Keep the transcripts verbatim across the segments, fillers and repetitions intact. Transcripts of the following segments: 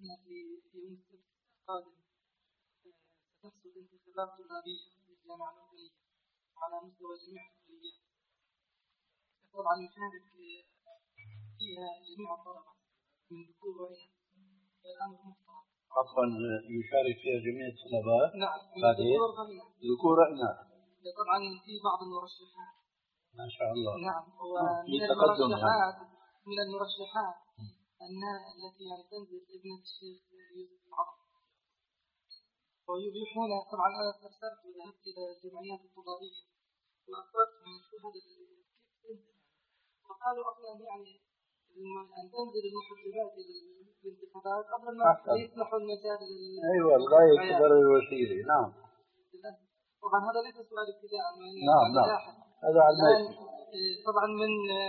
في يوم السبت القادم ستحصل انتخابات طلابية للجامعة الأردنية على مستوى جميع الكليات. طبعا يشارك فيها جميع الطلبة من ذكور وإناث. الأمر مفترض. عفوا يشارك فيها جميع الطلبة. نعم. هذه ذكور وإناث. طبعا في بعض المرشحات. ما شاء الله. نعم. ومن المرشحات من المرشحات أن التي يعني تنزل ابنة الشيخ يوسف العرب. ويبيحون طبعا أنا استفسرت وذهبت إلى الجمعيات الطلابية وأخبرت من شو هذا كيف وقالوا أصلا يعني أن تنزل المحجبات للانتخابات قبل ما يسمحوا المجال. أيوة الغاية تبرر الوسيلة. نعم. طبعا هذا ليس سؤال ابتداء. نعم نعم. هذا على الماشي. طبعا من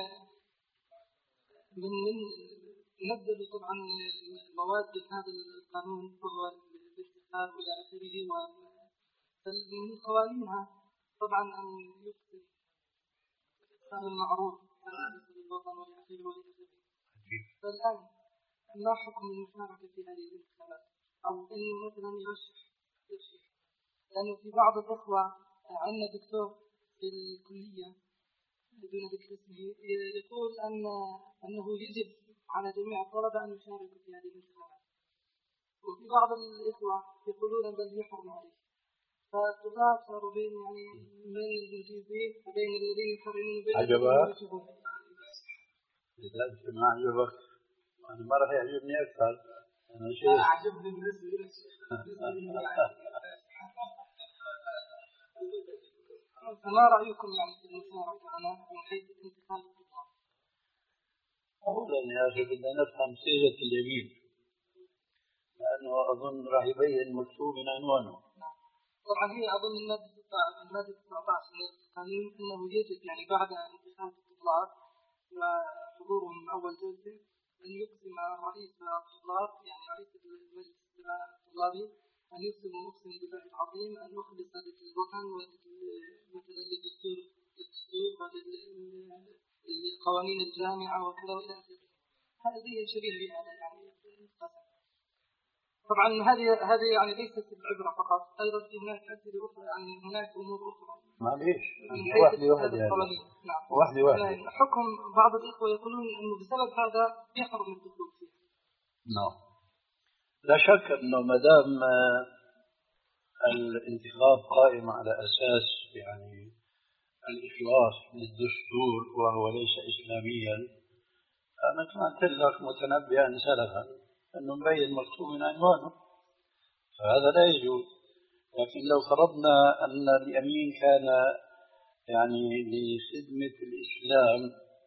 من من نبذل طبعا مواد هذا القانون وهو الانتخاب إلى آخره ومن قوانينها طبعا أن يقسم الإقسام المعروف للوطن والأخير والأخير. فالآن ما حكم المشاركة في هذه الانتخابات أو إنه مثلا يرشح يرشح لأنه في بعض الأخوة عندنا دكتور في الكلية دون ذكر اسمه يقول أن أنه يجب على جميع الطلبة أن يشاركوا في هذه الانتخابات وفي بعض الإخوة يقولون بل يحرم عليه. فالطلاب صاروا بين يعني من المجيزين وبين الذين يحرمون بين عجبا إذا ما عجبك أنا ما راح يعجبني أكثر. أنا شيء أعجبني بالنسبة لي فما رأيكم يعني في المشاركة هنا من حيث انتخاب الطلاب؟ أولا يا أخي بدنا نفهم صيغة اليمين لأنه أظن راح يبين مكتوب من عنوانه. طبعا هي أظن المادة تسعة عشر من القانون أنه يجب يعني بعد انتخاب الطلاب وحضورهم من أول جلسة أن يقسم رئيس الطلاب يعني رئيس المجلس الطلابي أن يقسم ويقسم بالله العظيم أن يخلص للوطن مثلا للدستور للدستور ولقوانين الجامعة وكذا وإلى آخره. هذه شبيه بهذا يعني طبعا هذه هذه يعني ليست العبرة فقط أيضا في هناك أسئلة أخرى يعني هناك أمور أخرى. معليش واحدة واحدة يعني. نعم. واحدة واحدة. حكم بعض الإخوة يقولون إنه بسبب هذا يحرم الدخول فيه. نعم. لا شك إنه ما دام الانتخاب قائم على أساس يعني الإخلاص للدستور وهو ليس إسلاميا أنا كنت لك متنبئا سلفا أنه مبين مكتوب من عنوانه فهذا لا يجوز. لكن لو فرضنا أن اليمين كان يعني لخدمة الإسلام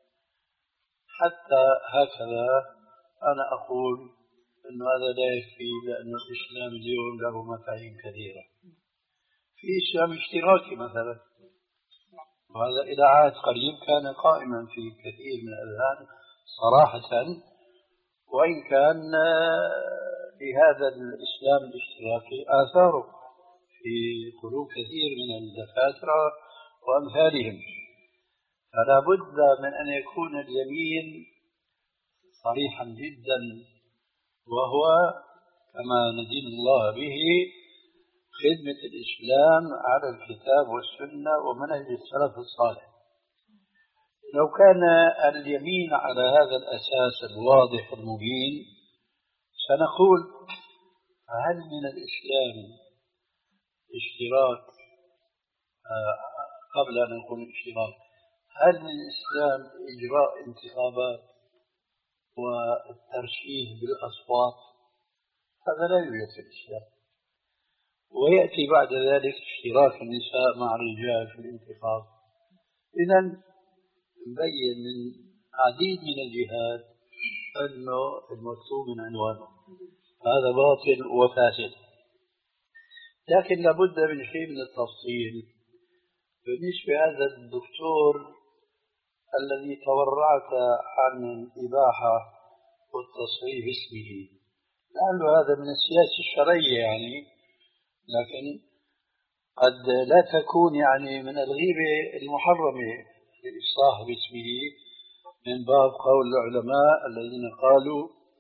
حتى هكذا أنا أقول أنه هذا لا يكفي لأن الإسلام اليوم له مفاهيم كثيرة. في إسلام اشتراكي مثلا وهذا إلى عهد قريب كان قائما في كثير من الأذهان صراحة وإن كان لهذا الإسلام الاشتراكي آثاره في قلوب كثير من الدكاترة وأمثالهم. فلا بد من أن يكون اليمين صريحا جدا وهو كما ندين الله به خدمة الإسلام على الكتاب والسنة ومنهج السلف الصالح. لو كان اليمين على هذا الأساس الواضح المبين سنقول هل من الإسلام اشتراك آه قبل أن نقول اشتراك هل من الإسلام إجراء انتخابات والترشيح بالأصوات؟ هذا لا يوجد في الإسلام. ويأتي بعد ذلك اشتراك النساء مع الرجال في الانتخاب. إذن مبين من عديد من الجهات أنه المكتوب من عنوانه هذا باطل وفاسد. لكن لابد من شيء من التفصيل بالنسبة لهذا الدكتور الذي تورعت عن الإباحة والتصريح اسمه لعل هذا من السياسة الشرعية يعني لكن قد لا تكون يعني من الغيبة المحرمة لإفصاح باسمه من باب قول العلماء الذين قالوا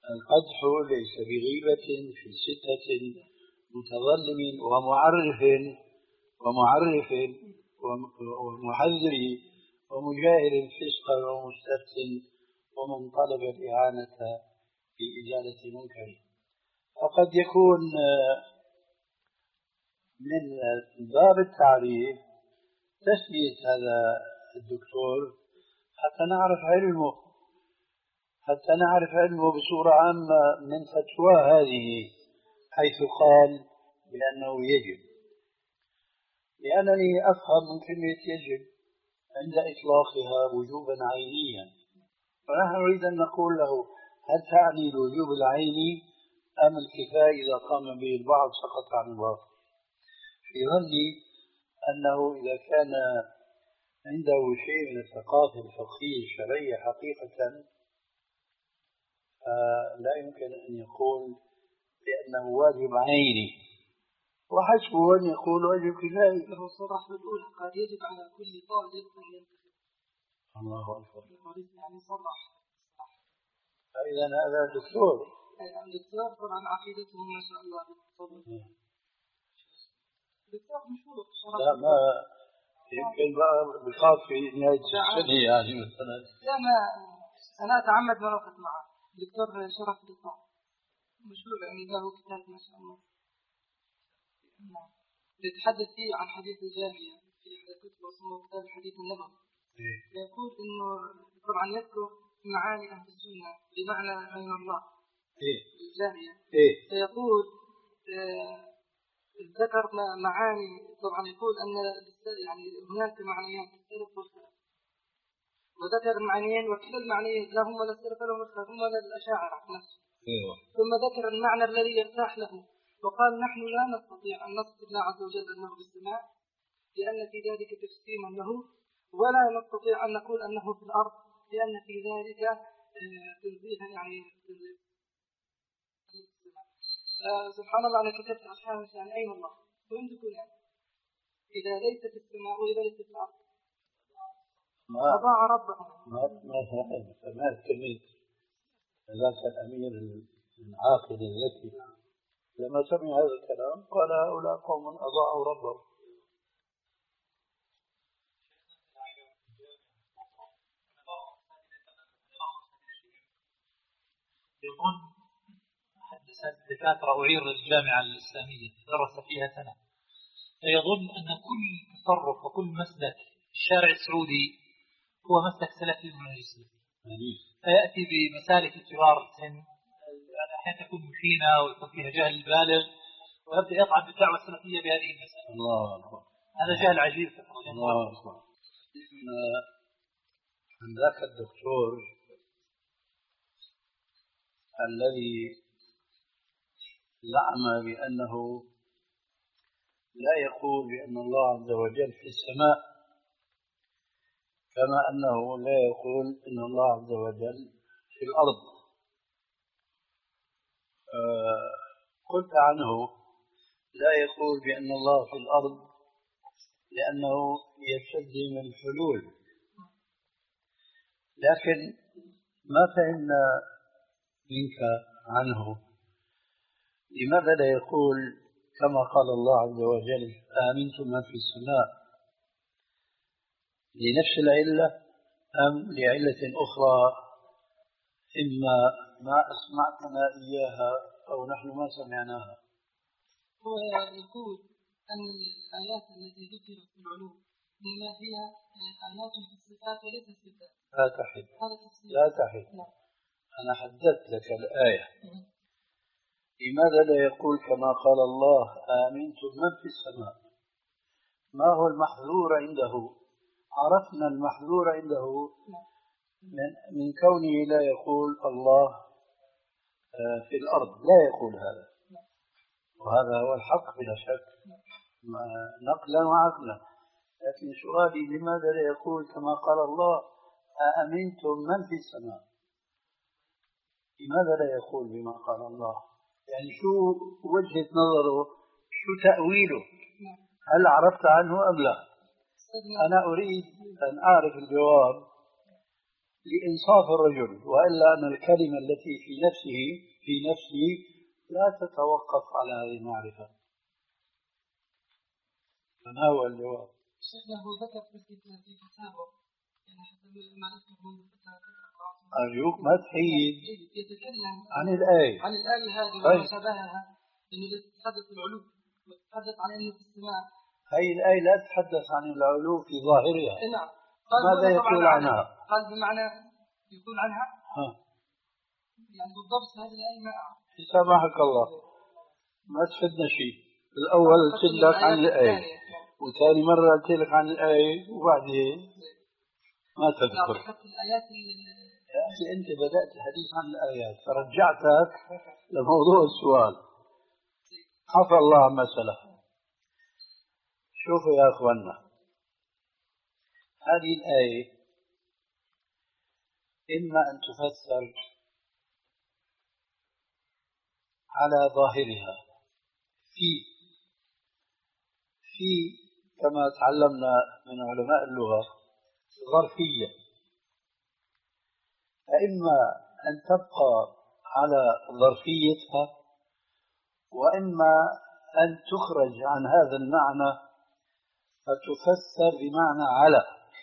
القدح ليس بغيبة في ستة متظلم ومعرف ومعرف ومحذر ومجاهر فسقا ومستفتن ومن طلب الإعانة في إزالة منكر. فقد يكون من باب التعريف تسمية هذا الدكتور حتى نعرف علمه حتى نعرف علمه بصورة عامة من فتوى هذه، حيث قال بأنه يجب. لأنني أفهم من كلمة يجب عند إطلاقها وجوبا عينيا، ونحن نريد أن نقول له هل تعني الوجوب العيني أم الكفاية إذا قام به البعض سقط عن الباقي؟ في ظني أنه إذا كان عنده شيء من الثقافة الفقهية الشرعية حقيقة لا يمكن أن يقول بأنه واجب عيني، وحسبه أن يقول واجب كفاية. له صراح بالأولى قال يجب على كل طالب أن ينتخب. الله أكبر. يعني صرح. فإذا هذا دكتور. الدكتور طبعا عقيدته ما شاء الله بالطبع. دكتور مشهور. لا ما يمكن بقى بخاف في نهاية السنة يعني مثلا. لا ما أنا أتعمد ما وقت معه. دكتور شرف الدكتور مشهور يعني له كتاب ما شاء الله يتحدث فيه عن حديث الجامية في إحدى الكتب اسمه كتاب الحديث النبوي. يقول إنه طبعا يذكر معاني أهل السنة بمعنى أين الله الجامية. فيقول ذكر معاني طبعا يقول أن يعني هناك معنيات السلف والخلف، وذكر المعنيين وكلا المعنيين لا هم ولا السلف ولا الخلف هم ولا الأشاعرة نفسه. ثم ذكر المعنى الذي يرتاح له وقال نحن لا نستطيع أن نصف الله عز وجل أنه بالسماء لأن في ذلك تجسيما له، ولا نستطيع أن نقول أنه في الأرض لأن في ذلك تنزيها يعني سبحان الله. أنا كتبت أشياء يعني أين الله؟ وين تكون يعني إذا ليس في السماء وإذا ليس في الأرض أضاع ربه. ما ما ما كلمة ذاك الأمير العاقل الذكي لما سمع هذا الكلام قال هؤلاء قوم أضاعوا ربهم. يظن أحد الدكاترة أعير الجامعة الإسلامية درس فيها سنة، فيظن أن كل تصرف وكل مسلك في الشارع السعودي هو مسلك سلفي منهج سلفي، فيأتي بمسالك الكبار السن يعني أحيانا تكون مخينة ويكون فيها جهل بالغ ويبدأ يطعن بالدعوة السلفية بهذه المسألة. الله أكبر. هذا جهل عجيب. الله أكبر. عن ذاك الدكتور الذي زعم بأنه لا يقول بأن الله عز وجل في السماء كما أنه لا يقول إن الله عز وجل في الأرض. آه قلت عنه لا يقول بأن الله في الأرض لأنه يستلزم الحلول، لكن ما فهمنا منك عنه لماذا لا يقول كما قال الله عز وجل آمنتم من في السماء، لنفس العلة أم لعلة أخرى إما ما أسمعتنا إياها أو نحن ما سمعناها؟ هو يقول أن الآيات التي ذكرت في العلوم إنما هي آيات في الصفات وليس الصفات. لا تحد لا تحد. أنا حددت لك الآية. لماذا لا يقول كما قال الله آمنتم من في السماء؟ ما هو المحذور عنده؟ عرفنا المحذور عنده من, من كونه لا يقول الله في الأرض، لا يقول هذا، وهذا هو الحق بلا شك نقلا وعقلا. لكن سؤالي لماذا لا يقول كما قال الله أأمنتم من في السماء؟ لماذا لا يقول بما قال الله؟ يعني شو وجهة نظره، شو تأويله، هل عرفت عنه أم لا؟ أنا أريد أن أعرف الجواب لإنصاف الرجل، وإلا أن الكلمة التي في نفسه في نفسي لا تتوقف على هذه المعرفة. فما هو الجواب؟ شيخنا هو ذكر في كتابه يعني حتى ما نذكر منذ أرجوك ما تحيد يتكلم عن الآية عن الآية هذه طيب. وما شبهها إنه تتحدث العلو وتتحدث عن أنه في السماء. هذه الآية لا تتحدث عن العلو في ظاهرها. نعم. ماذا يقول عنها؟ قال بمعنى يقول عنها ها. يعني بالضبط هذه الآية ما أعرف. سامحك الله ما تفدنا شيء. الأول قلت لك عن الآية وثاني مرة قلت لك عن الآية وبعدين ما تذكر. الآيات يا أخي أنت بدأت الحديث عن الآيات فرجعتك لموضوع السؤال. عفى الله عما سلف. شوفوا يا أخوانا، هذه الآية إما أن تفسر على ظاهرها في في كما تعلمنا من علماء اللغة ظرفية، فإما أن تبقى على ظرفيتها وإما أن تخرج عن هذا المعنى فتفسر بمعنى على.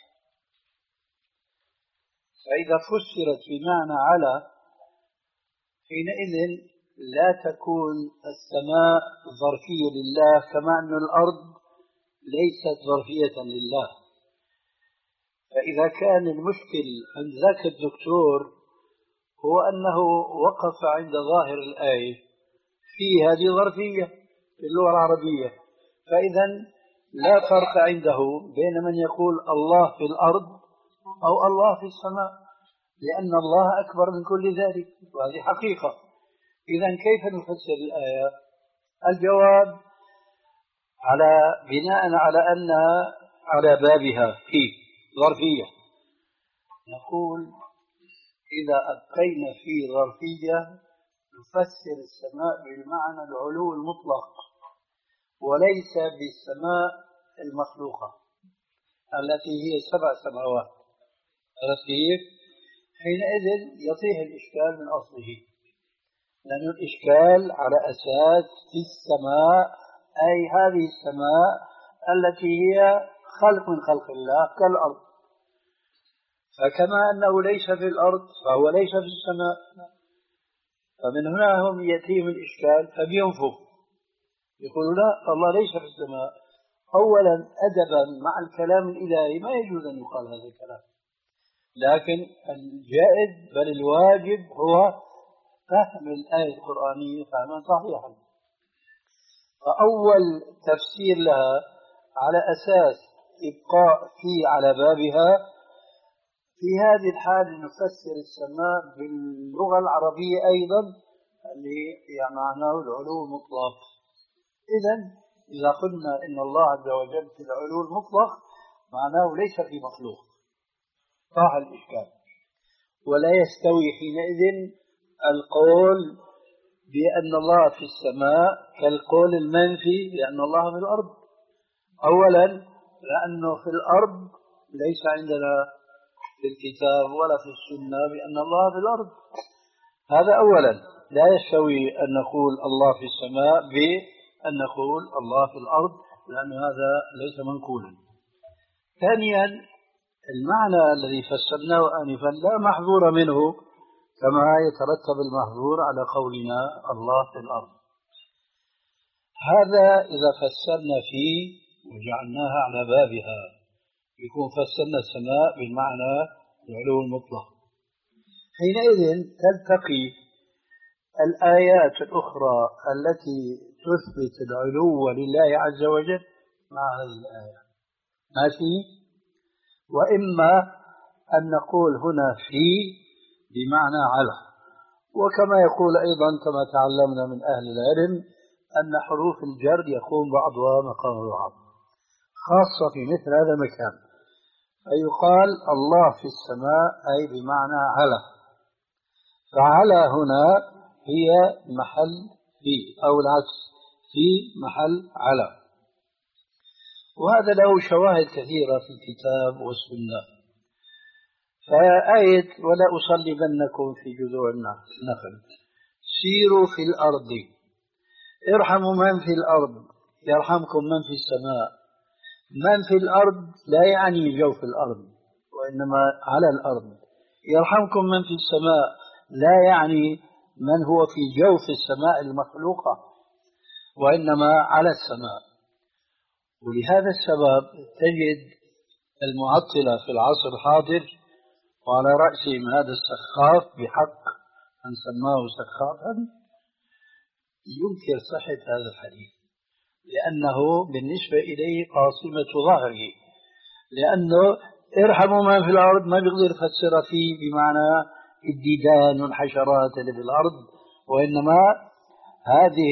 فإذا فسرت بمعنى على حينئذ لا تكون السماء ظرفية لله كما أن الأرض ليست ظرفية لله. فإذا كان المشكل عند ذاك الدكتور هو أنه وقف عند ظاهر الآية في هذه ظرفية في اللغة العربية، فإذا لا فرق عنده بين من يقول الله في الأرض أو الله في السماء، لأن الله أكبر من كل ذلك، وهذه حقيقة. إذا كيف نفسر الآية؟ الجواب على بناء على أنها على بابها في ظرفية، نقول إذا أبقينا في ظرفية نفسر السماء بالمعنى العلو المطلق وليس بالسماء المخلوقة التي هي سبع سماوات. حينئذ يطيح الإشكال من أصله، لأن الإشكال على أساس في السماء أي هذه السماء التي هي خلق من خلق الله كالأرض، فكما أنه ليس في الأرض فهو ليس في السماء. فمن هنا هم يأتيهم الإشكال فبينفوا يقولوا لا الله ليس في السماء. أولا أدبا مع الكلام الإلهي ما يجوز أن يقال هذا الكلام، لكن الجائز بل الواجب هو فهم الآية القرآنية فهما صحيحا. فأول تفسير لها على أساس إبقاء في على بابها، في هذه الحالة نفسر السماء باللغة العربية أيضا اللي يعني معناه العلو المطلق. إذن إذا قلنا إن الله عز وجل في العلو المطلق معناه ليس في مخلوق، صح الإشكال. ولا يستوي حينئذ القول بأن الله في السماء كالقول المنفي لأن الله في الأرض. أولا لأنه في الأرض ليس عندنا في الكتاب ولا في السنة بأن الله في الأرض، هذا أولا. لا يستوي أن نقول الله في السماء بأن نقول الله في الأرض، لأن هذا ليس منقولا. ثانيا المعنى الذي فسرناه آنفا لا محظور منه كما يترتب المحظور على قولنا الله في الأرض. هذا إذا فسرنا فيه وجعلناها على بابها يكون فسرنا السماء بالمعنى العلو المطلق. حينئذ تلتقي الآيات الأخرى التي تثبت العلو لله عز وجل مع هذه الآية ماشي. وإما أن نقول هنا في بمعنى على، وكما يقول أيضا كما تعلمنا من أهل العلم أن حروف الجر يقوم بعضها مقام بعض، خاصة في مثل هذا المكان، فيقال الله في السماء أي بمعنى على، فعلى هنا هي محل في أو العكس في محل على. وهذا له شواهد كثيرة في الكتاب والسنة. فآية ولا أصلبنكم في جذوع النخل سيروا في الأرض ارحموا من في الأرض يرحمكم من في السماء. من في الأرض لا يعني جوف الأرض وإنما على الأرض. يرحمكم من في السماء لا يعني من هو في جوف السماء المخلوقة وإنما على السماء. ولهذا السبب تجد المعطلة في العصر الحاضر وعلى رأسهم هذا السخاف بحق من سماه سخافا ينكر صحة هذا الحديث لأنه بالنسبة إليه قاصمة ظهره. لأنه ارحموا من في الأرض ما بيقدر يفسر فيه بمعنى الديدان والحشرات اللي في الأرض وإنما هذه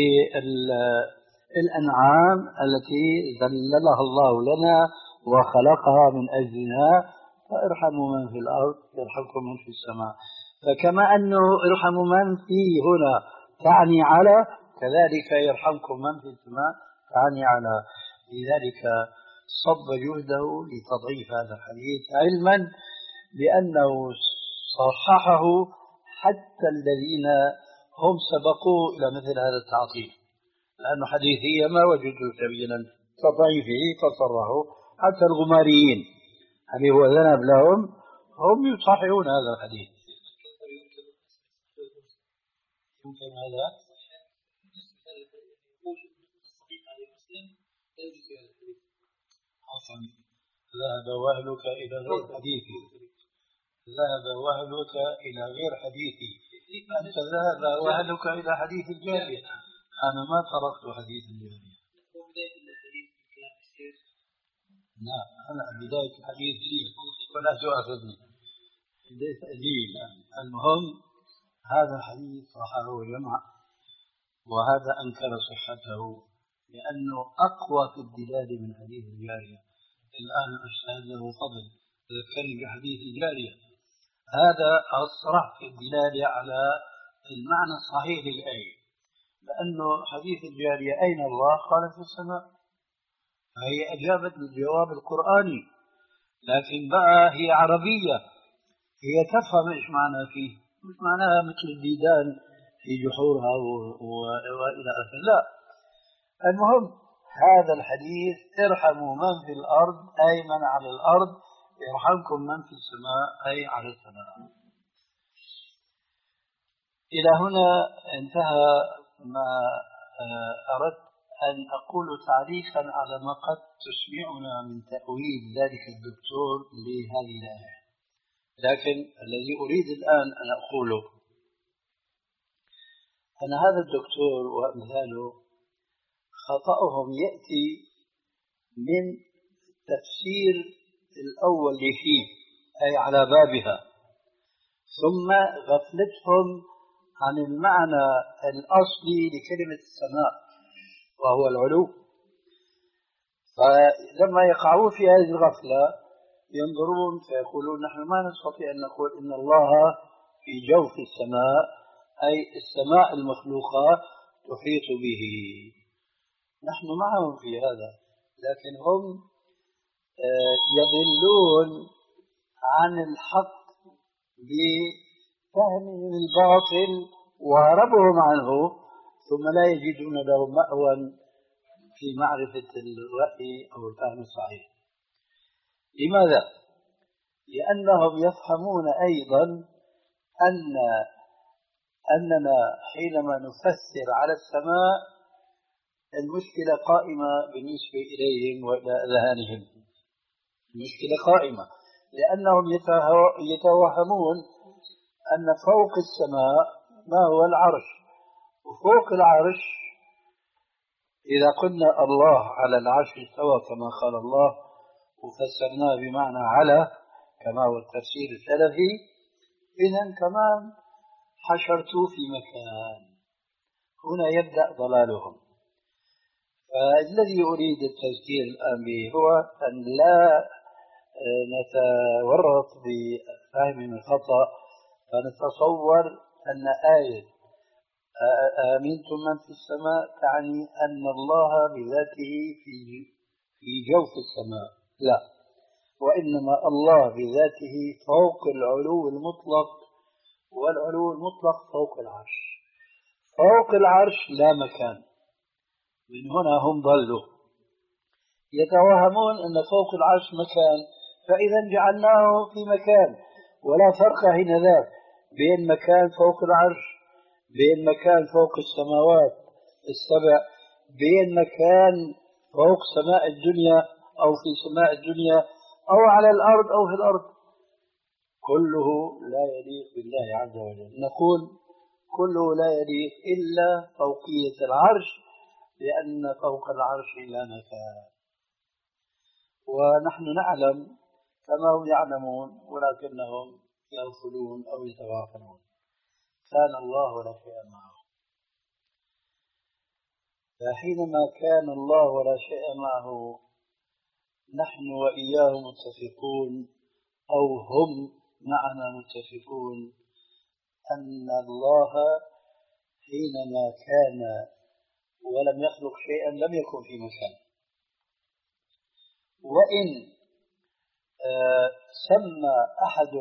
الأنعام التي ذللها الله لنا وخلقها من أجلنا. فارحموا من في الأرض يرحمكم من في السماء. فكما أنه ارحموا من فيه هنا تعني على كذلك يرحمكم من في السماء تعني على. لذلك صب جهده لتضعيف هذا الحديث علما بأنه صححه حتى الذين هم سبقوا إلى مثل هذا التعطيل لأنه حديثيا ما وجدوا سبيلا تضعيفه فصرحوا. حتى الغماريين هل هو ذنب لهم هم يصححون هذا الحديث. يمكن هذا ذهب وهلك إلى غير حديثي ذهب وهلك إلى غير حديثي. أنت ذهب وهلك إلى حديث الجارية. أنا ما تركت حديث الجارية. لا أنا بداية الحديث لي ولا تؤاخذني ليس لي. المهم هذا الحديث صححه جمع وهذا أنكر صحته لأنه أقوى في الدلال من حديث الجارية. الآن الأستاذ له فضل ذكرني بحديث الجارية هذا أصرح في الدلال على المعنى الصحيح للآية لأنه حديث الجارية أين الله قال في السماء فهي أجابت بالجواب القرآني لكن بقى هي عربية هي تفهم إيش معنى فيه مش معناها مثل الديدان في جحورها وإلى آخره. لا المهم هذا الحديث ارحموا من في الأرض أي من على الأرض يرحمكم من في السماء أي على السماء. إلى هنا انتهى ما أردت أن أقول تعليقا على ما قد تسمعنا من تأويل ذلك الدكتور لهذه الآية. لكن الذي أريد الآن أن أقوله أن هذا الدكتور وأمثاله خطأهم يأتي من التفسير الأول فيه أي على بابها ثم غفلتهم عن المعنى الأصلي لكلمة السماء وهو العلو. فلما يقعون في هذه الغفلة ينظرون فيقولون نحن ما نستطيع أن نقول إن الله في جوف السماء أي السماء المخلوقة تحيط به. نحن معهم في هذا لكن هم يضلون عن الحق بفهمهم الباطل وهربهم عنه ثم لا يجدون له مأوى في معرفة الرأي أو الفهم الصحيح. لماذا؟ لأنهم يفهمون أيضا أن أننا حينما نفسر على السماء المشكلة قائمة بالنسبة إليهم وإلى أذهانهم. المشكلة قائمة لأنهم يتوهمون أن فوق السماء ما هو العرش وفوق العرش إذا قلنا الله على العرش استوى كما قال الله وفسرناه بمعنى على كما هو التفسير السلفي إذن كمان حشرتوا في مكان. هنا يبدأ ضلالهم. فالذي أريد التذكير الآن به هو أن لا نتورط بفهم الخطأ فنتصور أن آية آمنتم من في السماء تعني أن الله بذاته في في جوف السماء. لا وإنما الله بذاته فوق العلو المطلق، والعلو المطلق فوق العرش. فوق العرش لا مكان، من هنا هم ضلوا يتوهمون أن فوق العرش مكان، فإذا جعلناه في مكان، ولا فرق هنا بين مكان فوق العرش، بين مكان فوق السماوات السبع، بين مكان فوق سماء الدنيا أو في سماء الدنيا أو على الأرض أو في الأرض، كله لا يليق بالله عز وجل. نقول كله لا يليق إلا فوقية العرش، لأن فوق العرش لا مكان. ونحن نعلم كما هم يعلمون، ولكنهم يغفلون أو يتغافلون. كان الله ولا شيء معه، فحينما كان الله ولا شيء معه نحن وإياه متفقون، أو هم معنا متفقون، أن الله حينما كان ولم يخلق شيئا لم يكن في مكان. وإن آه سمى أحد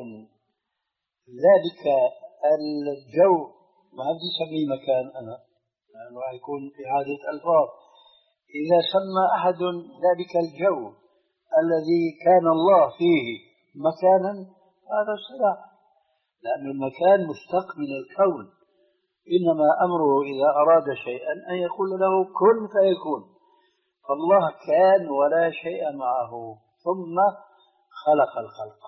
ذلك الجو، ما بدي أسميه مكان أنا لأنه راح يكون إعادة ألفاظ، إذا سمى أحد ذلك الجو الذي كان الله فيه مكانا هذا صلاح، لأن المكان مشتق من الكون، إنما أمره إذا أراد شيئا أن يقول له كن فيكون. فالله كان ولا شيء معه ثم خلق الخلق،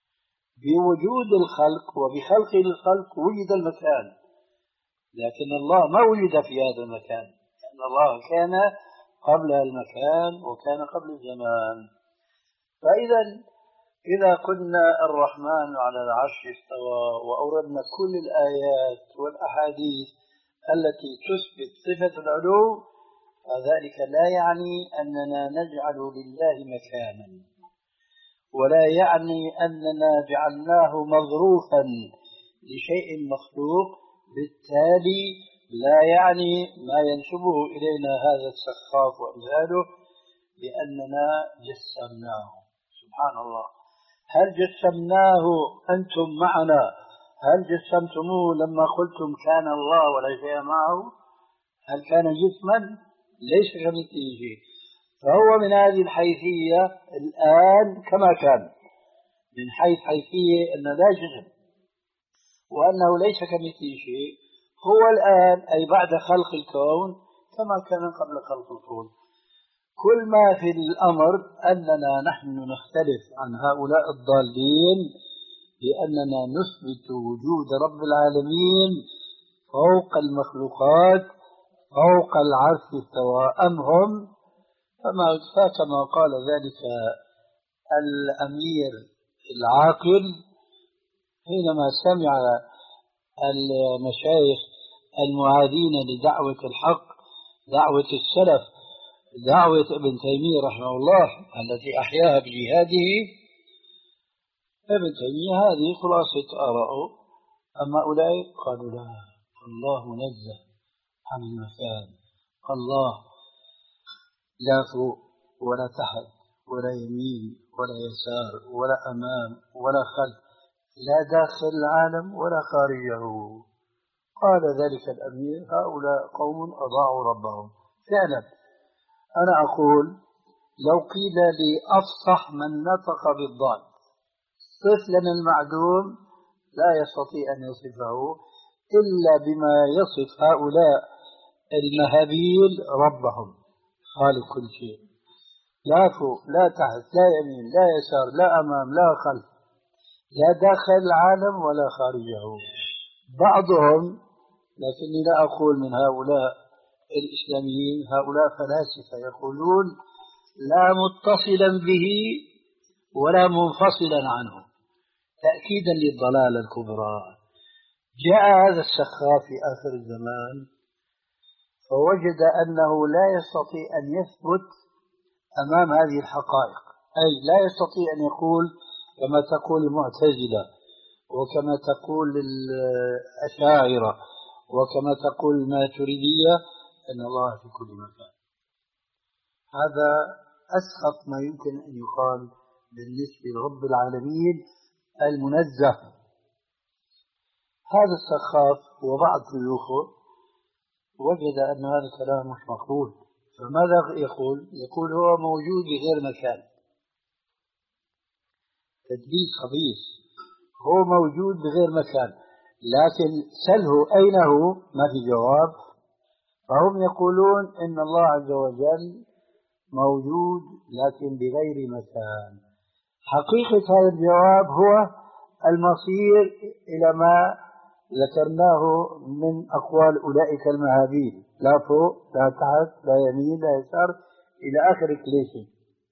بوجود الخلق وبخلق الخلق وجد المكان، لكن الله ما وجد في هذا المكان، لأن الله كان قبل المكان وكان قبل الزمان. فإذا إذا قلنا الرحمن على العرش استوى وأوردنا كل الآيات والأحاديث التي تثبت صفة العلو، فذلك لا يعني أننا نجعل لله مكانا، ولا يعني أننا جعلناه مظروفا لشيء مخلوق، بالتالي لا يعني ما ينسبه إلينا هذا السخاف وأمثاله بأننا جسمناه. سبحان الله، هل جسمناه أنتم معنا؟ هل جسمتموه لما قلتم كان الله ولا شيء معه؟ هل كان جسما؟ ليس كمثله شيء، فهو من هذه الحيثية الآن كما كان، من حيث حيثية أن لا جسم وأنه ليس كمثله شيء، هو الآن أي بعد خلق الكون كما كان قبل خلق الكون. كل ما في الأمر أننا نحن نختلف عن هؤلاء الضالين لأننا نثبت وجود رب العالمين فوق المخلوقات فوق العرش استوى أم هم. فكما قال ذلك الأمير العاقل حينما سمع المشايخ المعادين لدعوة الحق، دعوة السلف، دعوة ابن تيمية رحمه الله التي أحياها بجهاده، ابن تيمية هذه خلاصة آراءه. أما أولئك قالوا لا، الله منزه عن المكان، الله لا فوق ولا تحت ولا يمين ولا يسار ولا أمام ولا خلف، لا داخل العالم ولا خارجه. قال ذلك الأمير هؤلاء قوم أضاعوا ربهم. فعلا أنا أقول لو قيل لي أفصح من نطق بالضاد صف لنا المعدوم، لا يستطيع أن يصفه إلا بما يصف هؤلاء المهابيل ربهم، خالق كل شيء، لا فوق لا تحت لا يمين لا يسار لا أمام لا خلف، لا داخل العالم ولا خارجه. بعضهم، لكني لا أقول من هؤلاء الإسلاميين، هؤلاء فلاسفة يقولون لا متصلا به ولا منفصلا عنه، تأكيدا للضلالة الكبرى. جاء هذا السخاف في آخر الزمان فوجد أنه لا يستطيع أن يثبت أمام هذه الحقائق، أي لا يستطيع أن يقول كما تقول المعتزلة وكما تقول الأشاعرة وكما تقول الماتريدية أن الله في كل مكان. هذا أسخط ما يمكن أن يقال بالنسبة لرب العالمين المنزه. هذا السخاف وبعض شيوخه وجد أن هذا الكلام مش مقبول، فماذا يقول؟ يقول هو موجود بغير مكان. تدليس خبيث، هو موجود بغير مكان، لكن سله أين هو ما في جواب. فهم يقولون إن الله عز وجل موجود لكن بغير مكان. حقيقة هذا الجواب هو المصير إلى ما ذكرناه من أقوال أولئك المهابيل، لا فوق لا تحت لا يمين لا يسار إلى آخر كليشة.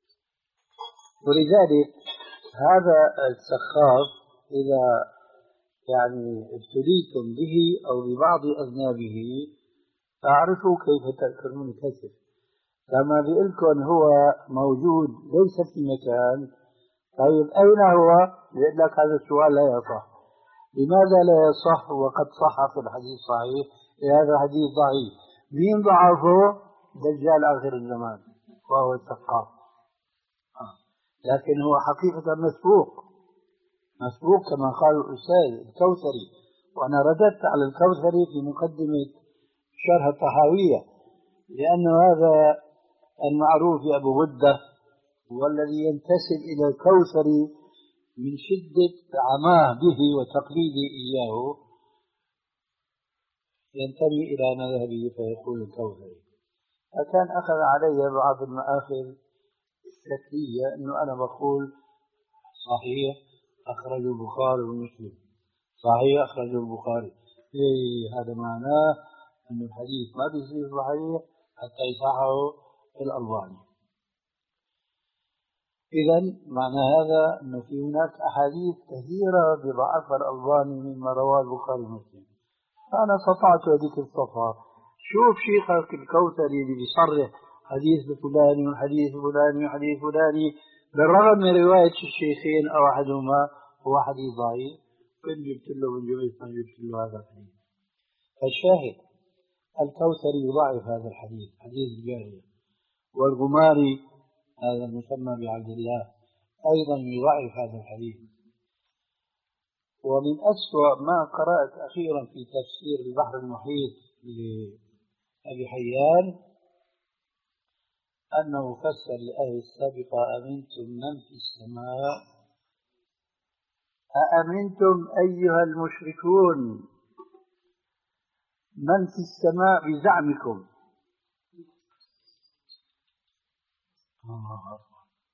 ولذلك هذا السخاف إذا يعني ابتليتم به أو ببعض أذنابه فاعرفوا كيف تأكلون الكسر. لما بيقولكم هو موجود ليس في مكان، طيب أين هو؟ يقول لك هذا السؤال لا يصح. لماذا لا يصح وقد صح في الحديث صحيح؟ هذا حديث ضعيف. مين ضعفه؟ دجال آخر الزمان وهو السقاف. لكن هو حقيقة مسبوق مسبوق كما قال الأستاذ الكوثري، وأنا رددت على الكوثري في مقدمة شرح الطحاوية، لأن هذا المعروف أبو غدة والذي ينتسب إلى الكوثري من شدة عماه به وتقليده إياه ينتمي إلى مذهبه فيقول الكوثري. فكان أخذ علي بعض المآخذ الشكلية أنه أنا بقول صحيح أخرج البخاري ومسلم، صحيح أخرج البخاري، إيه هذا معناه أن الحديث ما بيصير صحيح حتى يصححه الألباني. إذا معنى هذا أنه في هناك أحاديث كثيرة بضعفها الألباني مما رواه البخاري ومسلم. فأنا استطعت هذيك الصفحة شوف شيخك الكوثري اللي بيصرح حديث بفلان وحديث فلان وحديث فلاني بالرغم من رواية الشيخين أو أحدهما هو حديث ضعيف، فإن جبت له من جبت من جبت له هذا الحديث. فالشاهد الكوثري يضعف هذا الحديث حديث الجارية، والغماري هذا المسمى بعبد الله أيضا يضعف هذا الحديث. ومن أسوأ ما قرأت أخيرا في تفسير البحر المحيط لأبي حيان أنه فسر لأهل السابقة أمنتم من في السماء أأمنتم أيها المشركون من في السماء بزعمكم. آه.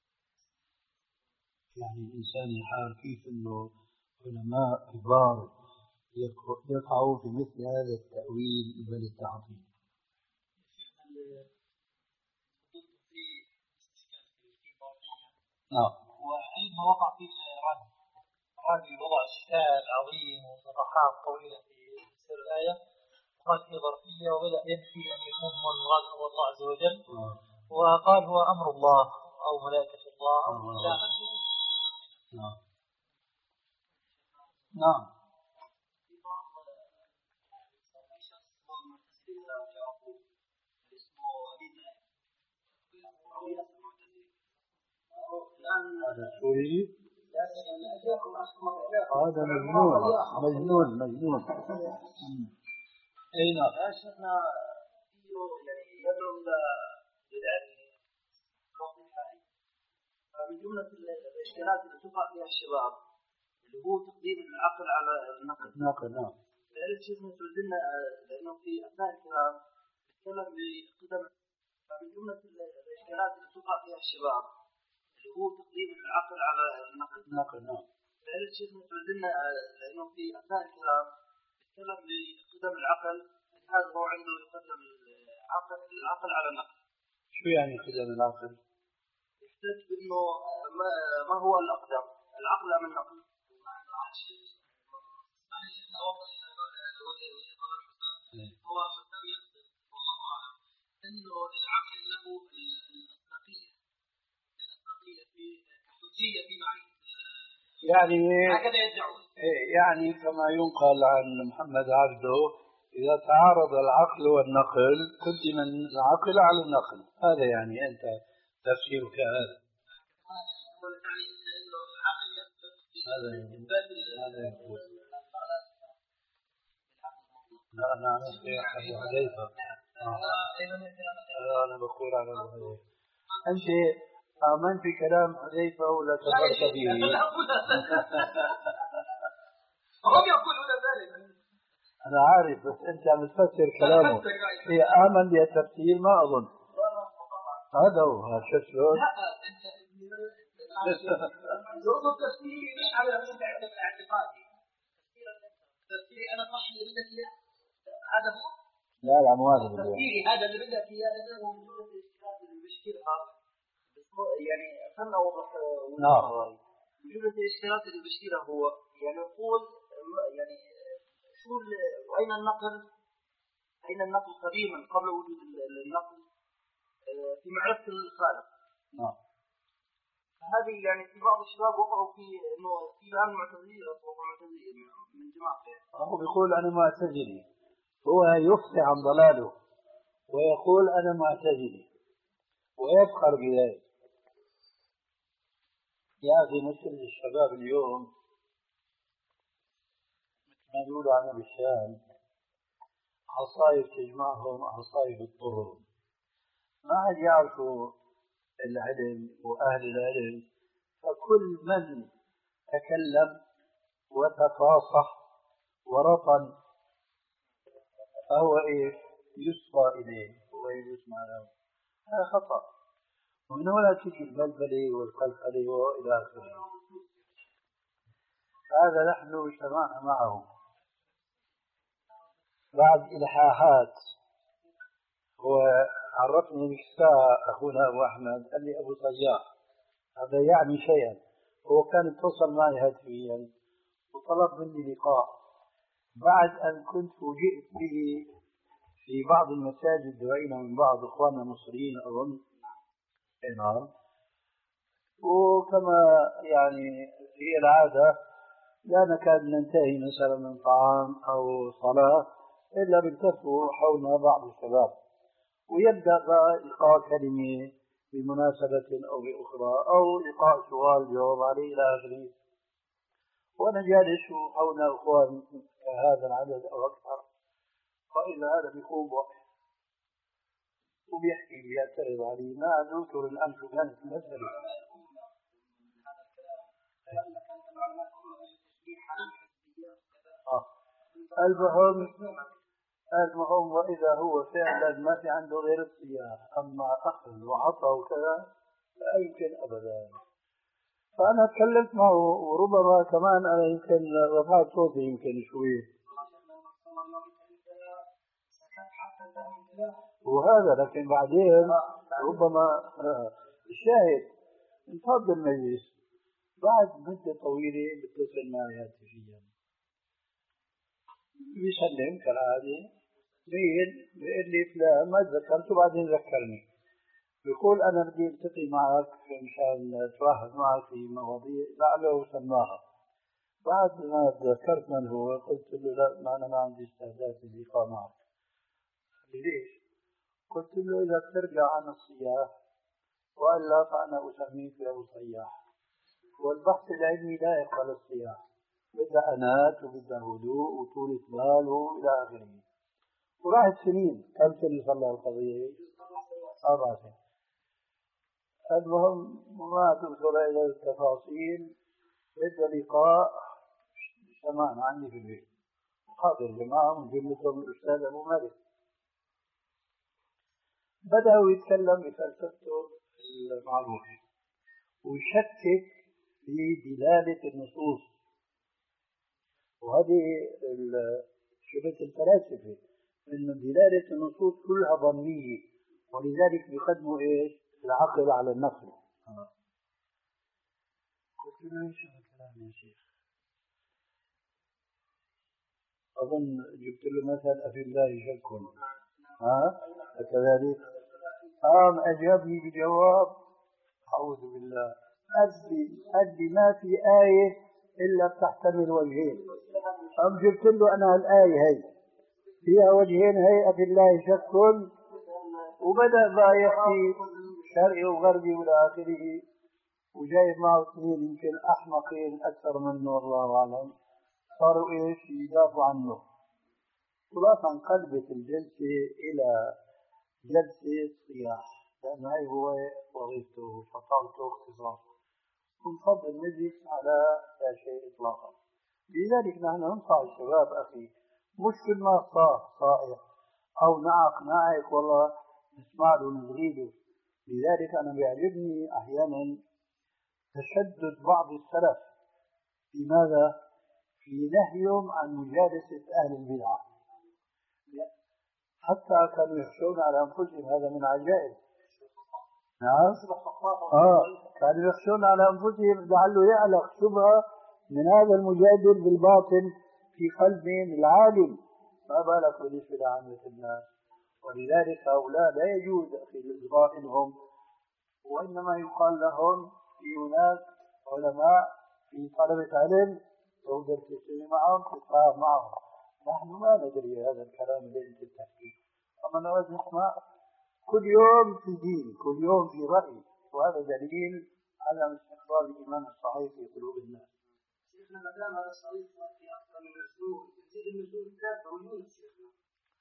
يعني الإنسان يحار كيف أنه علماء كبار يقعوا في مثل هذا التأويل بل التعظيم. نعم. وأيضا وقع في الرد الراجل وضع اشكال عظيم وصفحات طويلة في تفسير الآية قال في ظرفية وبدأ ينفي أن يكون هو المراد هو الله عز وجل، وقال هو أمر الله أو ملائكة الله أو لا. نعم نعم. هذا سوري، هذا مجنون مجنون مجنون. أين شيخنا يعني يدعو إلى بدعته فمن جملة الاشكالات التي تقع فيها الشباب اللي هو تقديم العقل على النقل. نقل نعم. لأن شيخنا سجلنا لأنه في أثناء الكلام يتكلم بقدم. فمن جملة الاشكالات التي تقع فيها الشباب اللي هو تقديم العقل على النقل. نقل نعم. لأن شيخنا سجلنا لأنه في أثناء الكلام يتكلم بقدم العقل، هذا هو عنده يقدم العقل العقل على النقل. شو يعني قدم العقل؟ يحتاج بأنه ما, ما هو الأقدم العقل أم النقل؟ هو لم يقصد والله أعلم أنه العقل له الأسبقية الأسبقية في حجية في معرفة يعني هكذا يدعون. يعني كما ينقل عن محمد عبده إذا تعارض العقل والنقل قدم العقل على النقل، هذا يعني أنت تفسيرك هذا. هذا هذا يقول لا أنا أحكي أبو حذيفة. أنا بقول على أبو حذيفة. أنت آمنت بكلام حذيفة ولا كفرت به؟ هم يقولون ذلك. أنا عارف بس أنت عم تفسر كلامه. هي آمن بالتفسير ما أظن. هذا هو هذا شو شلون؟ يوم التفسير مش على الاعتقادي. تفسيري أنا صح اللي بدك إياه هذا هو. لا لا مو هذا تفسيري هذا اللي بدك إياه هذا هو موجود الإشكال اللي بيشكلها يعني خلنا أوضح. نعم. موجود الإشكالات اللي بيشكلها هو يعني يقول يعني شو وأين النقل؟ أين النقل قديما قبل وجود النقل في معرفة الخالق. نعم. هذه يعني في بعض الشباب وقعوا في إنه في الآن معتزلين أصلا معتزلين من جماعة. هو بيقول أنا معتزلي، هو يفصح عن ضلاله ويقول أنا معتزلي ويفخر بذلك. يا أخي مشكلة الشباب اليوم مثل ما بيقولوا عنا بالشام عصايب تجمعهم عصايب تضرهم. ما عاد يعرفوا العلم وأهل العلم، فكل من تكلم وتفاصح ورطن فهو إيه يسقى إليه ويسمع له. هذا خطأ، ومن هنا تجي البلبلة والقلقلة وإلى آخره. هذا نحن اجتمعنا معه بعد إلحاحات. وعرفني بالساعة أخونا أبو أحمد قال لي أبو صياح هذا يعني شيئا. هو كان يتصل معي هاتفيا وطلب مني لقاء بعد أن كنت فوجئت به في بعض المساجد دعينا من بعض إخواننا المصريين أظن. نعم. وكما يعني هي العادة لا نكاد ننتهي مثلا من طعام أو صلاة إلا بالتفوا حولنا بعض الشباب ويبدأ إلقاء كلمة بمناسبة أو بأخرى أو لقاء سؤال جواب عليه إلى آخره. وأنا جالس حولنا إخوان كهذا العدد أو أكثر، فإذا هذا بيقوم وقت وبيحكي بيعترض عليه. ما نذكر الآن شو كانت المسألة. آه. المهم المهم وإذا هو فعلا ما في عنده غير الصيام، أما أخذ وعطى وكذا لا يمكن أبدا. فأنا تكلمت معه وربما كمان أنا يمكن رفعت صوتي يمكن شوي وهذا، لكن بعدين ربما الشاهد انفض المجلس بعد مدة طويلة بتصل معي هاتفيا بيسلم كالعادة مين بيقول لي فلان ما تذكرته بعدين ذكرني بيقول أنا بدي ألتقي معك مشان أتواحد معك في مواضيع لعله سماها. بعد ما تذكرت من هو قلت له لا ما أنا ما عندي استعداد للقاء معك. ليش؟ قلت له إذا ترجع عن الصياح وإلا فأنا أسميك أبو صياح، والبحث العلمي لا يقبل الصياح، بدأ أنات وبدأ هدوء وطولة بال وإلى آخره. وراحت سنين. كم سنة صلى القضية؟ أربع سنين. المهم ما تدخل إلى التفاصيل. بدأ لقاء اجتمعنا عندي في البيت حاضر جماعة من جملتهم الأستاذ أبو مالك. بدأوا يتكلم بفلسفته المعروفة ويشكك في دلالة النصوص، وهذه شبهة الفلاسفة إن دلالة النصوص كلها ظنية ولذلك بيقدموا إيش؟ العقل على النقل. قلت له إيش هذا الكلام يا شيخ؟ أظن جبت له مثل أفي الله شك. ها كذلك قام أجابني بجواب أعوذ بالله أدي أدي ما في آية إلا بتحتمل وجهين. أم جبت له أنا الآية هي فيها وجهين هي أفي الله شك، وبدأ بقى يحكي شرقي وغربي والى آخره. وجايب معه اثنين يمكن أحمقين أكثر منه والله أعلم، صاروا إيش يدافعوا عنه. خلاصة انقلبت الجلسة إلى جلسة صياح، لأن هاي هو وظيفته وشطارته واختصاصه، ونفضل نجلس على لا شيء إطلاقا. لذلك نحن ننصح الشباب أخي، مش كل ما صاح صائح أو نعق ناعق والله نسمع له ونغيده. لذلك أنا بيعجبني أحيانا تشدد بعض السلف في ماذا؟ في نهيهم عن مجالسة أهل البدعة، حتى كانوا يخشون على أنفسهم. هذا من عجائب. نعم آه كانوا يخشون على أنفسهم لعله يعلق شبهة من هذا المجادل بالباطن في قلب العالم، ما بالك بالنسبة لعامة الناس. ولذلك هؤلاء لا يجوز في الإصغاء لهم، وإنما يقال لهم في هناك علماء في طلبة علم تقدر تسمي معهم تتفاهم معهم. نحن ما ندري هذا الكلام اللي انت تحكيه، اما نود نسمع كل يوم في دين، كل يوم في رأي، وهذا دليل على استقرار الإيمان الصحيح في قلوب الناس. شيخنا ما دام هذا الصحيح في أكثر من نزول، يزيد النزول الثالث ويونس شيخنا.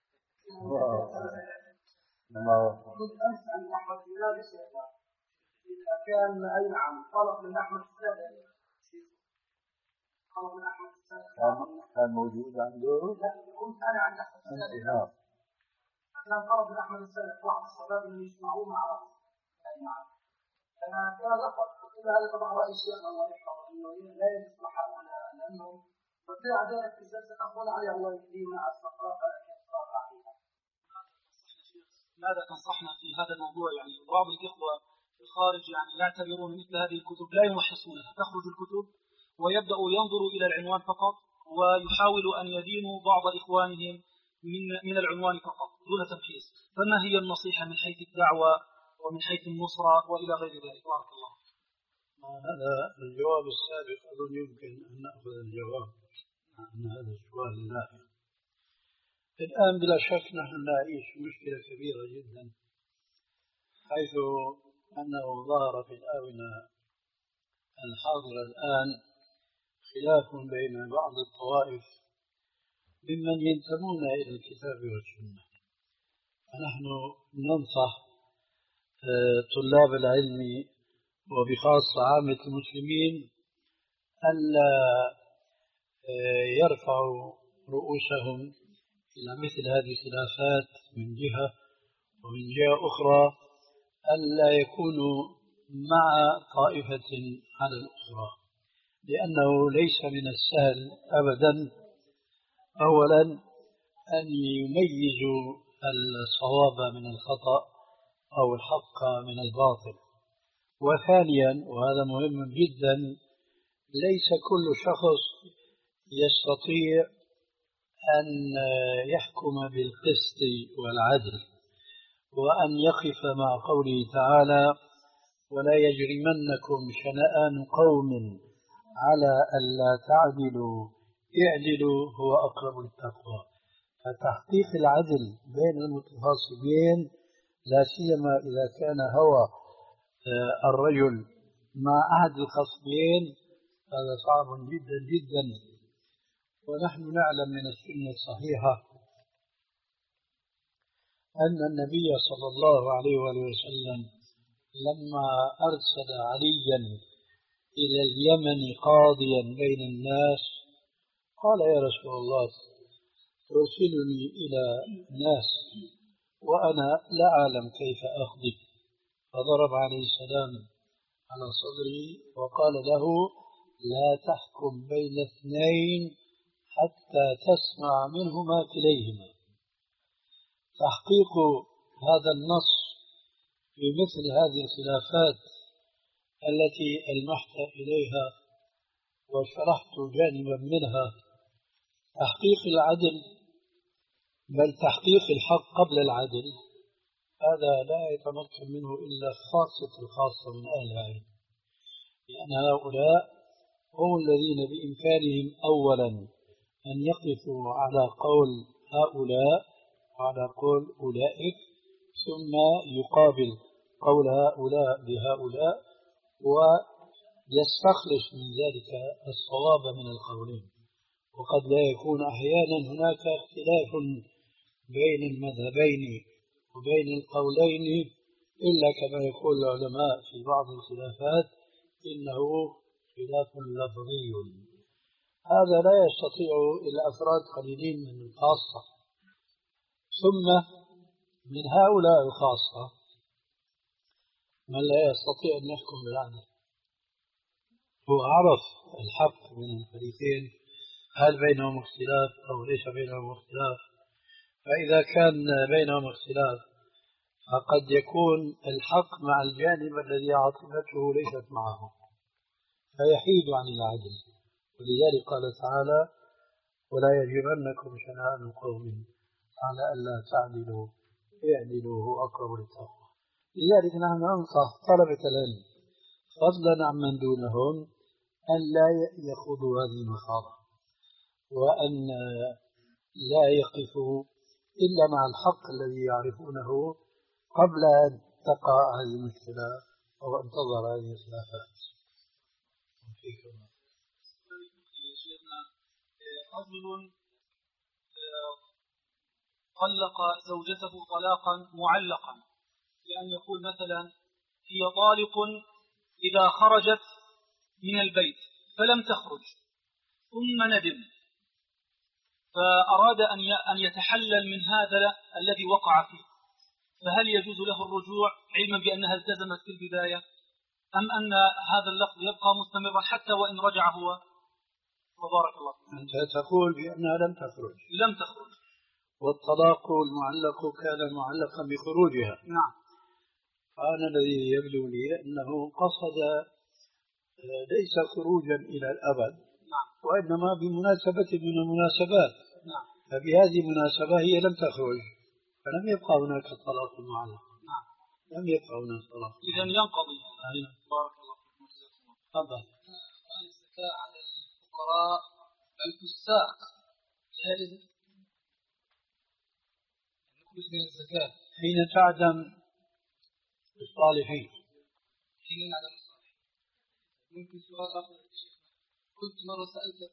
الله كنت أمس عن أحمد الزلالي شيخنا، إذا كان أي نعم طلب من أحمد الزلالي، طلب من أحمد الزلالي كان موجود عنده؟ لا كنت أنا عند أحمد الزلالي، كان طلب من أحمد الزلالي بعض الشباب أن يسمعوه مع أي نعم. فكان لقب قلت هذا طبعا رأي الشيخ الله يحفظه أنه لا يسمح هؤلاء، لأنهم وطلع ذلك في الجلسة أقول عليه الله يهدينا على الثقافة لكن الثقافة عقيدة. ماذا تنصحنا في هذا الموضوع؟ يعني بعض الإخوة في الخارج يعني يعتبرون مثل هذه الكتب لا يمحصونها، تخرج الكتب ويبدأوا ينظروا إلى العنوان فقط ويحاولوا أن يدينوا بعض إخوانهم من من العنوان فقط دون تمحيص. فما هي النصيحة من حيث الدعوة ومن حيث النصرة وإلى غير ذلك؟ بارك الله. هذا الجواب السابق أظن يمكن أن نأخذ الجواب عن هذا السؤال اللاحق. الآن بلا شك نحن نعيش مشكلة كبيرة جدا، حيث أنه ظهر في الآونة الحاضرة الآن خلاف بين بعض الطوائف ممن ينتمون إلى الكتاب والسنة. فنحن ننصح طلاب العلم وبخاصة عامة المسلمين ألا يرفعوا رؤوسهم إلى مثل هذه الخلافات من جهة، ومن جهة أخرى ألا يكونوا مع طائفة على الأخرى، لأنه ليس من السهل أبدا أولا أن يميزوا الصواب من الخطأ أو الحق من الباطل، وثانيا وهذا مهم جدا ليس كل شخص يستطيع أن يحكم بالقسط والعدل وأن يقف مع قوله تعالى ولا يجرمنكم شنآن قوم على ألا تعدلوا اعدلوا هو أقرب للتقوى. فتحقيق العدل بين المتخاصمين لا سيما إذا كان هو الرجل مع أحد الخصمين هذا صعب جدا جدا. ونحن نعلم من السنة الصحيحة أن النبي صلى الله عليه وآله وسلم لما أرسل عليا إلى اليمن قاضيا بين الناس قال يا رسول الله ترسلني إلى ناس وأنا لا أعلم كيف أقضي، فضرب عليه السلام على صدره وقال له لا تحكم بين اثنين حتى تسمع منهما كليهما. تحقيق هذا النص في مثل هذه الخلافات التي ألمحت إليها وشرحت جانبا منها، تحقيق العدل بل تحقيق الحق قبل العدل، هذا لا يتمكن منه إلا خاصة الخاصة من أهل العلم، لأن هؤلاء هم الذين بإمكانهم أولا أن يقفوا على قول هؤلاء وعلى قول أولئك، ثم يقابل قول هؤلاء بهؤلاء يستخلص من ذلك الصواب من القولين، وقد لا يكون أحيانا هناك اختلاف بين المذهبين وبين القولين إلا كما يقول العلماء في بعض الخلافات إنه خلاف لفظي، هذا لا يستطيع إلا أفراد قليلين من الخاصة. ثم من هؤلاء الخاصة من لا يستطيع أن يحكم بالعدل، هو عرف الحق من الفريقين هل بينهم اختلاف أو ليس بينهم اختلاف، فإذا كان بينهم اختلاف فقد يكون الحق مع الجانب الذي عاطفته ليست معه فيحيد عن العدل. ولذلك قال تعالى: ولا يجرمنكم شنآن قوم على ألا تعدلوا اعدلوا هو أقرب للتقوى. لذلك نحن ننصح طلبة العلم فضلا عمن دونهم أن لا يخوضوا هذه المخاضة، وأن لا يقفوا إلا مع الحق الذي يعرفونه قبل أن تقع هذه المشكلة أو أن تظهر هذه الخلافات. رجل طلق زوجته طلاقا معلقا، بأن يقول مثلا: هي طالق إذا خرجت من البيت فلم تخرج، ثم ندم فأراد أن يتحلل من هذا الذي وقع فيه، فهل يجوز له الرجوع علما بأنها التزمت في البداية، أم أن هذا اللفظ يبقى مستمرا حتى وإن رجع هو؟ وبارك الله فيك. أنت تقول بأنها لم تخرج. لم تخرج، والطلاق المعلق كان معلقا بخروجها. نعم. فأنا الذي يبدو لي أنه قصد ليس خروجا إلى الأبد، نعم. وإنما بمناسبة من المناسبات، نعم. فبهذه المناسبة هي لم تخرج فلم يبقى هناك طلاق معلق. نعم. لم يبقى هناك طلاق. إذن ينقضي. أيوة. بارك الله فيكم. تفضل. سؤال الزكاة على الفقراء الفساق، هل نخرج من الزكاة حين تعدم الصالحين؟ حين نعلم الصالحين. ممكن سؤال آخر يا شيخ؟ كنت مرة سألتك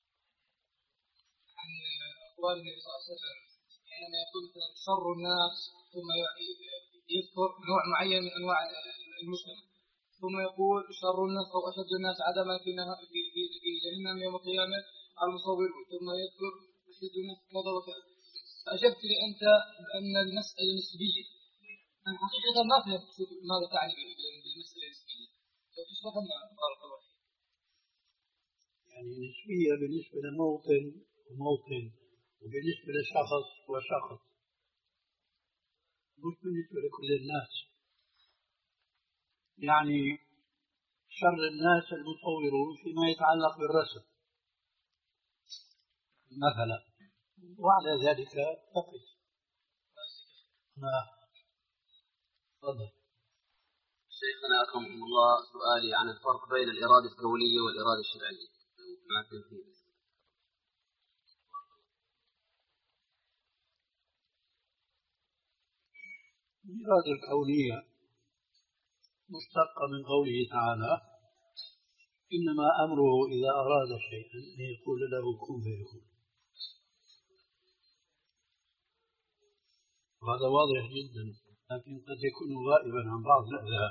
عن أقوال النبي صلى الله عليه وسلم حينما يقول مثلا شر الناس، ثم يذكر نوع معين من أنواع المسلم، ثم يقول شر الناس أو أشد الناس عدما في جهنم يوم القيامة المصورون، ثم يذكر أشد الناس كذا وكذا. فأجبت لي أنت بأن المسألة نسبية. أنا حقيقة ما فهمت ماذا تعني بالمسألة النسبية. لو تشرح لنا بارك الله فيك. يعني نسبية بالنسبة لموطن وموطن، وبالنسبة لشخص وشخص، مش بالنسبة لكل الناس. يعني شر الناس المصورون فيما يتعلق بالرسم مثلا، وعلى ذلك تقف. تفضل. شيخنا أكرمكم الله، سؤالي عن الفرق بين الإرادة الكونية والإرادة الشرعية مع التنفيذ. الإرادة الكونية مشتقة من قوله تعالى: إنما أمره إذا أراد شيئا أن يقول له كن فيكون. وهذا واضح جدا، لكن قد يكون غائبا عن بعض الأذهان.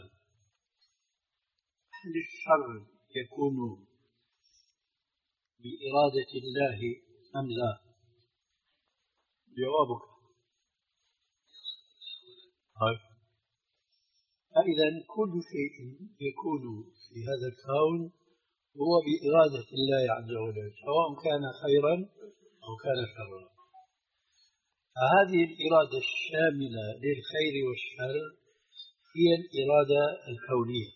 هل الشر يكون بإرادة الله أم لا؟ جوابك. طيب، فإذا كل شيء يكون في هذا الكون هو بإرادة الله عز وجل، سواء كان خيرا أو كان شرا. فهذه الإرادة الشاملة للخير والشر هي الإرادة الكونية.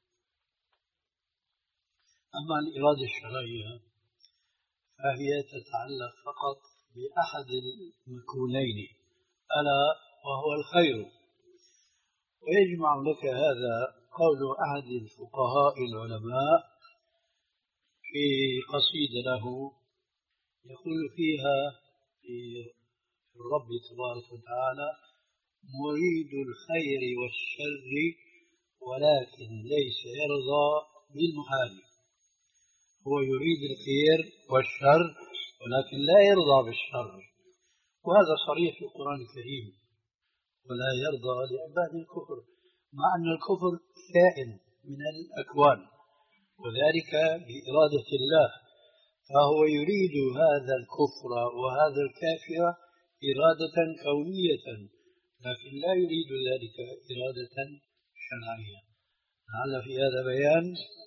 أما الإرادة الشرعية فهي تتعلق فقط بأحد المكونين، ألا وهو الخير. ويجمع لك هذا قول أحد الفقهاء العلماء في قصيدة له يقول فيها في الرب تبارك وتعالى: مريد الخير والشر ولكن ليس يرضى بالمحال، هو يريد الخير والشر ولكن لا يرضى بالشر، وهذا صريح في القرآن الكريم: ولا يرضى لعباد الكفر، مع أن الكفر كائن من الأكوان وذلك بإرادة الله، فهو يريد هذا الكفر وهذا الكافر إرادة كونية، لكن لا يريد ذلك إرادة شرعية. لعل في هذا بيان.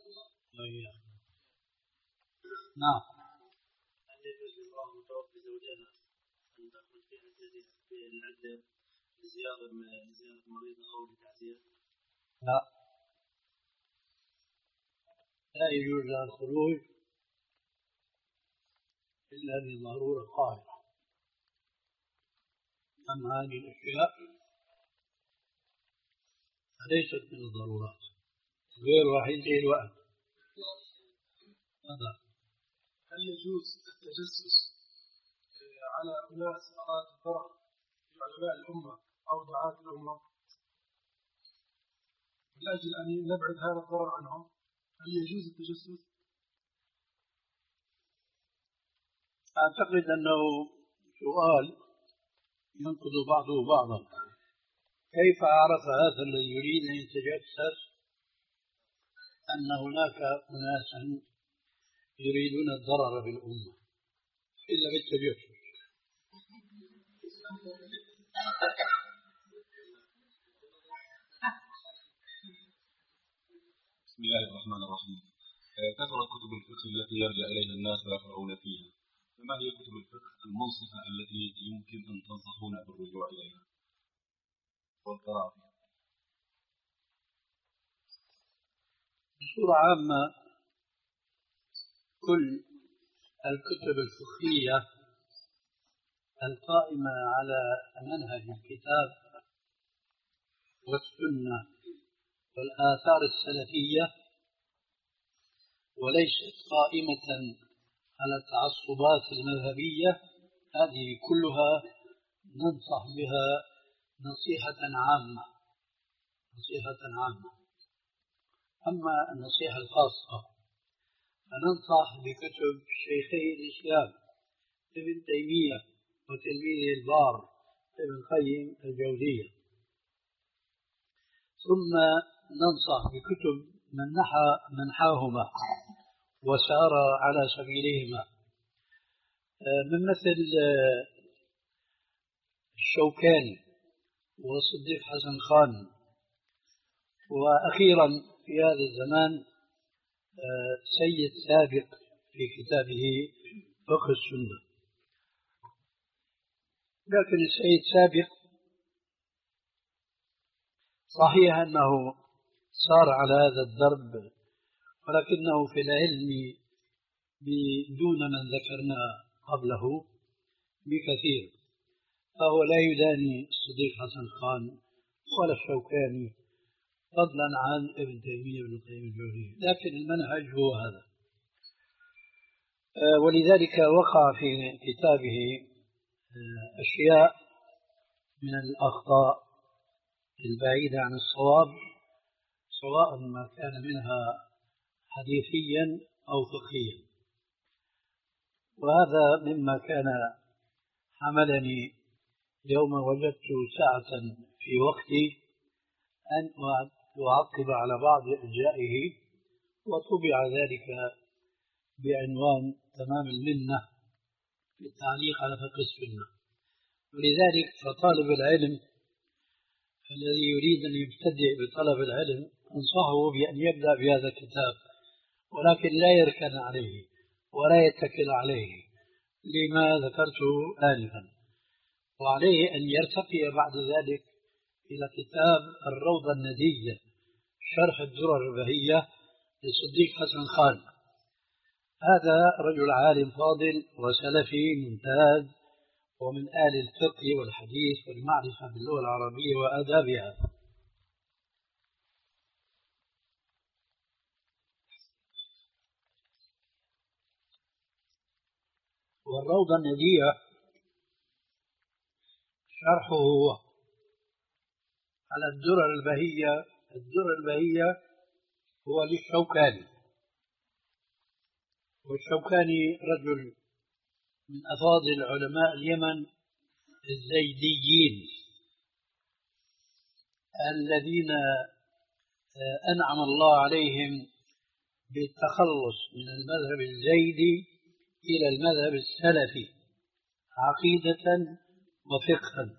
نعم. هل يجوز للمرأة المتوفي زوجها أن تخرج في العدة لزيارة لزيارة مريضة أو لتعزية؟ لا، لا يجوز لها الخروج إلا لضرورة قاهرة. أما هذه الأشياء ليست من الضرورات، غير واحد زي الوقت. هذا هل يجوز التجسس على أناس أراد الضرر في علماء الأمة أو دعاة الأمة من أجل أن نبعد هذا الضرر عنهم؟ هل يجوز التجسس؟ أعتقد أنه سؤال ينقض بعضه بعضا. كيف عرف هذا الذي يريد أن يتجسس أن هناك أناسا يريدون الضرر بالأمة إلا بالتجسس؟ بسم الله الرحمن الرحيم. كثرت كتب الفقه التي يرجع إليها الناس ويقرؤون فيها، فما هي كتب الفقه المنصفة التي يمكن أن تنصحون بالرجوع إليها والقراءة فيها؟ بصورة عامة كل الكتب الفقهية القائمة على منهج الكتاب والسنة والآثار السلفية وليست قائمة على التعصبات المذهبية، هذه كلها ننصح بها نصيحة عامة نصيحة عامة. أما النصيحة الخاصة فننصح بكتب شيخي الإسلام ابن تيمية وتلميذه البار ابن القيم الجوزية، ثم ننصح بكتب من نحى منحاهما وسار على سبيلهما، من مثل الشوكاني وصديق حسن خان، وأخيرا في هذا الزمان سيد سابق في كتابه فقه السنة. لكن السيد سابق صحيح أنه صار على هذا الدرب، ولكنه في العلم بدون من ذكرنا قبله بكثير، فهو لا يداني الصديق حسن خان ولا الشوكاني فضلا عن ابن تيمية وابن القيم الجوزية، لكن المنهج هو هذا. ولذلك وقع في كتابه أشياء من الأخطاء البعيدة عن الصواب، سواء ما كان منها حديثيا أو فقهيا، وهذا مما كان حملني يوم وجدت ساعة في وقتي أن أعقب على بعض أجزائه، وطبع ذلك بعنوان تمام المنة في التعليق على فقه السنة. ولذلك فطالب العلم الذي يريد أن يبتدئ بطلب العلم أنصحه بأن يبدأ بهذا الكتاب، ولكن لا يركن عليه ولا يتكل عليه لما ذكرته آنفا، وعليه أن يرتقي بعد ذلك إلى كتاب الروضة الندية شرح الدرر البهية لصديق حسن خان. هذا رجل عالم فاضل وسلفي ممتاز ومن آل الفقه والحديث والمعرفة باللغة العربية وآدابها. والروضة الندية شرحه هو على الدرر البهية. الدرر البهية هو للشوكاني، والشوكاني رجل من أفاضل علماء اليمن الزيديين الذين أنعم الله عليهم بالتخلص من المذهب الزيدي إلى المذهب السلفي عقيدة وفقها.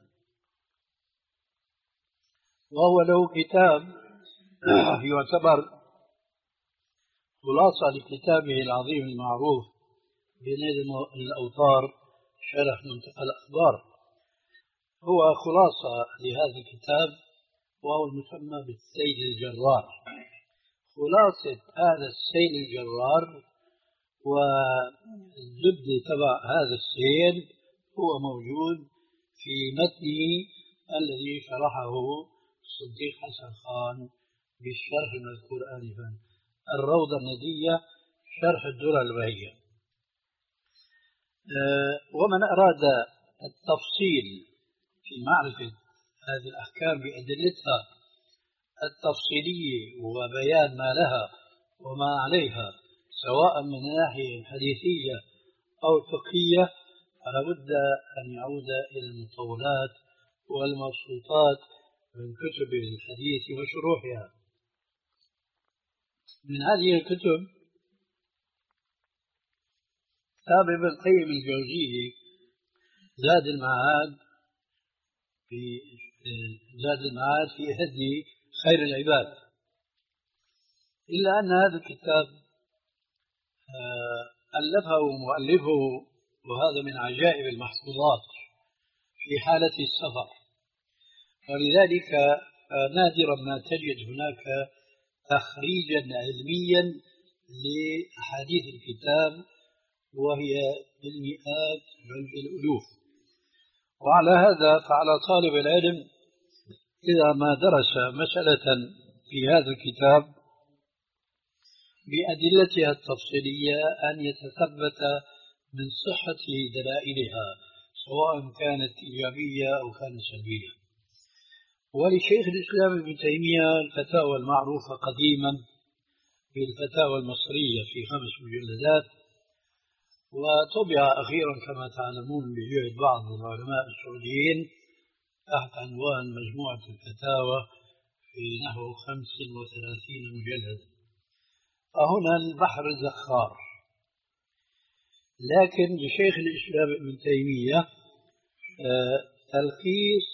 وهو له كتاب يعتبر خلاصة لكتابه العظيم المعروف بنيل الأوطار شرح منتقى الأخبار. هو خلاصة لهذا الكتاب وهو المسمى بالسيل الجرار. خلاصة هذا السيل الجرار والزبدة تبع هذا السيل هو موجود في متنه الذي شرحه الصديق حسن خان بالشرح المذكور آنفا، الروضة الندية شرح الدرر البهية. أه ومن أراد التفصيل في معرفة هذه الأحكام بأدلتها التفصيلية وبيان ما لها وما عليها سواء من الناحية الحديثية أو الفقهية فلا بد أن يعود إلى المطولات والمبسوطات من كتب الحديث وشروحها. من هذه الكتب كتاب ابن القيم الجوزية زاد المعاد في زاد المعاد في هدي خير العباد، إلا أن هذا الكتاب ألفه مؤلفه وهذا من عجائب المحفوظات في حالة السفر، ولذلك نادرا ما تجد هناك تخريجا علميا لأحاديث الكتاب وهي بالمئات بل بالألوف. وعلى هذا فعلى طالب العلم إذا ما درس مسألة في هذا الكتاب بأدلتها التفصيلية أن يتثبت من صحة دلائلها سواء كانت إيجابية أو كانت سلبية. ولشيخ الإسلام ابن تيمية الفتاوى المعروفة قديما بالفتاوى المصرية في خمس مجلدات، وطبع أخيرا كما تعلمون بجهد بعض العلماء السعوديين تحت عنوان مجموعة الفتاوى في نحو خمس وثلاثين مجلدا. فهنا البحر زخار، لكن لشيخ الإسلام ابن تيمية تلخيص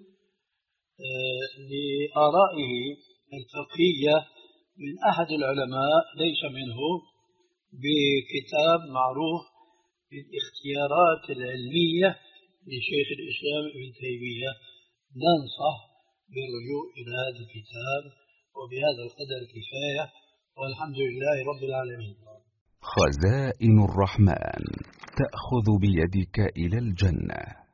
لآرائه الفقهية من أحد العلماء ليس منه بكتاب معروف بالاختيارات العلمية لشيخ الإسلام ابن تيمية. ننصح بالرجوع إلى هذا الكتاب، وبهذا القدر كفاية، والحمد لله رب العالمين. خزائن الرحمن تأخذ بيدك إلى الجنة.